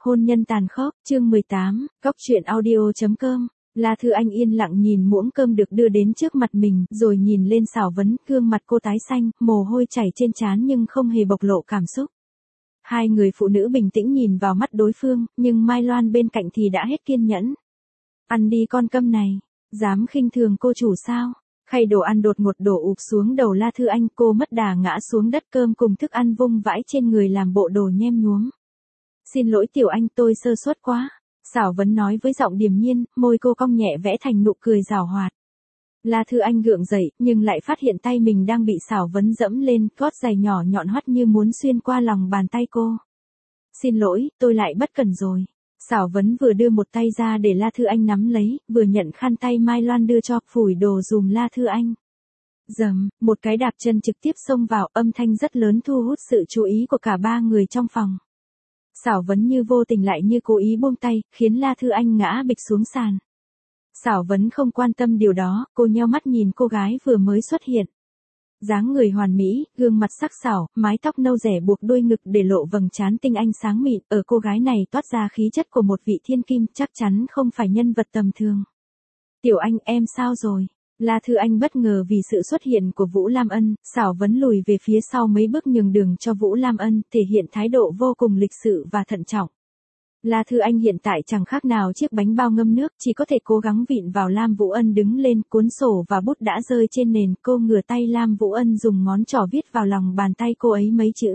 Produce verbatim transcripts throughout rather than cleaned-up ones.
Hôn nhân tàn khốc, chương mười tám, Cóc truyện audio.com. La Thư Anh yên lặng nhìn muỗng cơm được đưa đến trước mặt mình, rồi nhìn lên Sảo Vấn, gương mặt cô tái xanh, mồ hôi chảy trên trán nhưng không hề bộc lộ cảm xúc. Hai người phụ nữ bình tĩnh nhìn vào mắt đối phương, nhưng Mai Loan bên cạnh thì đã hết kiên nhẫn. Ăn đi con câm này, dám khinh thường cô chủ sao? Khay đồ ăn đột ngột đổ ụp xuống đầu La Thư Anh, cô mất đà ngã xuống đất, cơm cùng thức ăn vung vãi trên người làm bộ đồ nhem nhuốm. Xin lỗi Tiểu Anh, tôi sơ suất quá. Sảo Vấn nói với giọng điềm nhiên, môi cô cong nhẹ vẽ thành nụ cười giảo hoạt. La Thư Anh gượng dậy, nhưng lại phát hiện tay mình đang bị Sảo Vấn dẫm lên, gót giày nhỏ nhọn hoắt như muốn xuyên qua lòng bàn tay cô. Xin lỗi, tôi lại bất cẩn rồi. Sảo Vấn vừa đưa một tay ra để La Thư Anh nắm lấy, vừa nhận khăn tay Mai Loan đưa cho, phủi đồ dùm La Thư Anh. Dầm, một cái đạp chân trực tiếp xông vào, âm thanh rất lớn thu hút sự chú ý của cả ba người trong phòng. Sảo Vấn như vô tình lại như cố ý buông tay, khiến La Thư Anh ngã bịch xuống sàn. Sảo Vấn không quan tâm điều đó, cô nheo mắt nhìn cô gái vừa mới xuất hiện. Dáng người hoàn mỹ, gương mặt sắc sảo, mái tóc nâu rẻ buộc đuôi ngực để lộ vầng trán tinh anh sáng mịn, ở cô gái này toát ra khí chất của một vị thiên kim, chắc chắn không phải nhân vật tầm thường. Tiểu Anh, em sao rồi? La Thư Anh bất ngờ vì sự xuất hiện của Vũ Lam Ân, Sảo Vấn lùi về phía sau mấy bước nhường đường cho Vũ Lam Ân, thể hiện thái độ vô cùng lịch sự và thận trọng. La Thư Anh hiện tại chẳng khác nào chiếc bánh bao ngâm nước, chỉ có thể cố gắng vịn vào Lam Vũ Ân đứng lên, cuốn sổ và bút đã rơi trên nền, cô ngửa tay Lam Vũ Ân dùng ngón trỏ viết vào lòng bàn tay cô ấy mấy chữ.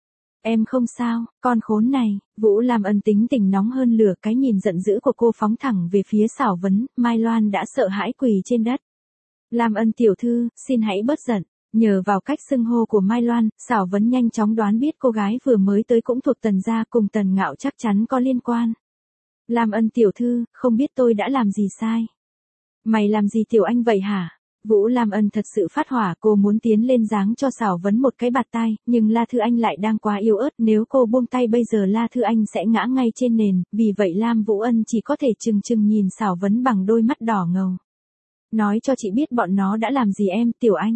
Em không sao, con khốn này. Vũ Lam Ân tính tình nóng hơn lửa, cái nhìn giận dữ của cô phóng thẳng về phía Sảo Vấn, Mai Loan đã sợ hãi quỳ trên đất. Lam Ân tiểu thư, xin hãy bớt giận. Nhờ vào cách xưng hô của Mai Loan, Sảo Vấn nhanh chóng đoán biết cô gái vừa mới tới cũng thuộc Tần gia, cùng Tần Ngạo chắc chắn có liên quan. Lam Ân tiểu thư, không biết tôi đã làm gì sai. Mày làm gì Tiểu Anh vậy hả? Vũ Lam Ân thật sự phát hỏa, cô muốn tiến lên giáng cho Sảo Vấn một cái bạt tai, nhưng La Thư Anh lại đang quá yếu ớt, nếu cô buông tay bây giờ La Thư Anh sẽ ngã ngay trên nền, vì vậy Lam Vũ Ân chỉ có thể chừng chừng nhìn Sảo Vấn bằng đôi mắt đỏ ngầu. Nói cho chị biết bọn nó đã làm gì em, Tiểu Anh.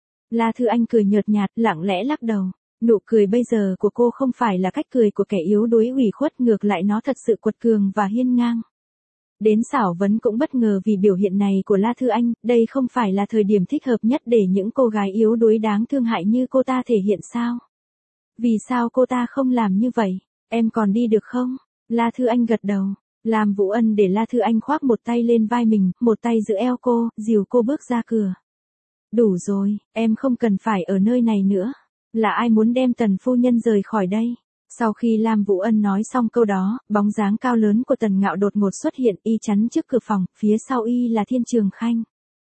La Thư Anh cười nhợt nhạt, lặng lẽ lắc đầu. Nụ cười bây giờ của cô không phải là cách cười của kẻ yếu đuối ủy khuất, ngược lại nó thật sự quật cường và hiên ngang. Đến Sảo Vấn cũng bất ngờ vì biểu hiện này của La Thư Anh, đây không phải là thời điểm thích hợp nhất để những cô gái yếu đuối đáng thương hại như cô ta thể hiện sao? Vì sao cô ta không làm như vậy? Em còn đi được không? La Thư Anh gật đầu. Lam Vũ Ân để La Thư Anh khoác một tay lên vai mình, một tay giữ eo cô, dìu cô bước ra cửa. Đủ rồi, em không cần phải ở nơi này nữa. Là ai muốn đem Tần phu nhân rời khỏi đây? Sau khi Lam Vũ Ân nói xong câu đó, bóng dáng cao lớn của Tần Ngạo đột ngột xuất hiện, y chắn trước cửa phòng, phía sau y là Thiên Trường Khanh.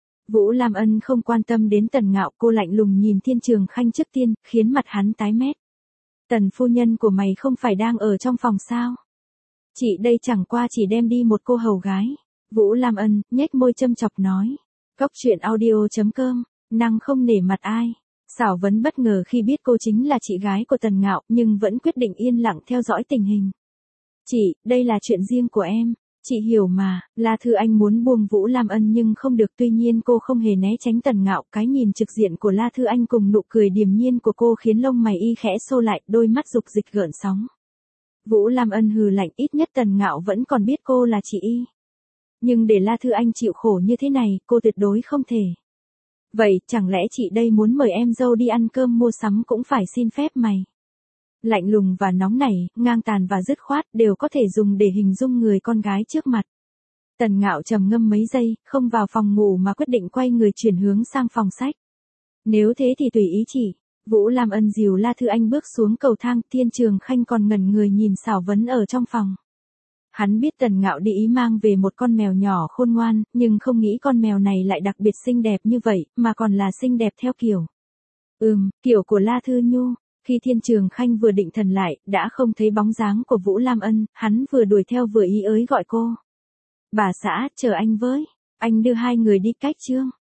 Vũ Lam Ân không quan tâm đến Tần Ngạo, cô lạnh lùng nhìn Thiên Trường Khanh trước tiên, khiến mặt hắn tái mét. Tần phu nhân của mày không phải đang ở trong phòng sao? Chị đây chẳng qua chỉ đem đi một cô hầu gái. Vũ Lam Ân nhếch môi châm chọc nói. Cóc truyện audio.com, năng không nể mặt ai. Sảo Vấn bất ngờ khi biết cô chính là chị gái của Tần Ngạo, nhưng vẫn quyết định yên lặng theo dõi tình hình. Chị, đây là chuyện riêng của em. Chị hiểu mà. La Thư Anh muốn buông Vũ Lam Ân nhưng không được, tuy nhiên cô không hề né tránh Tần Ngạo. Cái nhìn trực diện của La Thư Anh cùng nụ cười điềm nhiên của cô khiến lông mày y khẽ xô lại, đôi mắt dục dịch gợn sóng. Vũ Lam Ân hừ lạnh, ít nhất Tần Ngạo vẫn còn biết cô là chị y. Nhưng để La Thư Anh chịu khổ như thế này, cô tuyệt đối không thể. Vậy, chẳng lẽ chị đây muốn mời em dâu đi ăn cơm mua sắm cũng phải xin phép mày? Lạnh lùng và nóng nảy, ngang tàn và dứt khoát đều có thể dùng để hình dung người con gái trước mặt. Tần Ngạo trầm ngâm mấy giây, không vào phòng ngủ mà quyết định quay người chuyển hướng sang phòng sách. Nếu thế thì tùy ý chị. Vũ Lam Ân dìu La Thư Anh bước xuống cầu thang, Thiên Trường Khanh còn ngẩn người nhìn Sảo Vấn ở trong phòng. Hắn biết Tần Ngạo đi ý mang về một con mèo nhỏ khôn ngoan, nhưng không nghĩ con mèo này lại đặc biệt xinh đẹp như vậy, mà còn là xinh đẹp theo kiểu. Ừm, kiểu của La Thư Nhu. Khi Thiên Trường Khanh vừa định thần lại, đã không thấy bóng dáng của Vũ Lam Ân, hắn vừa đuổi theo vừa ý ới gọi cô. Bà xã, chờ anh với. Anh đưa hai người đi cách chương.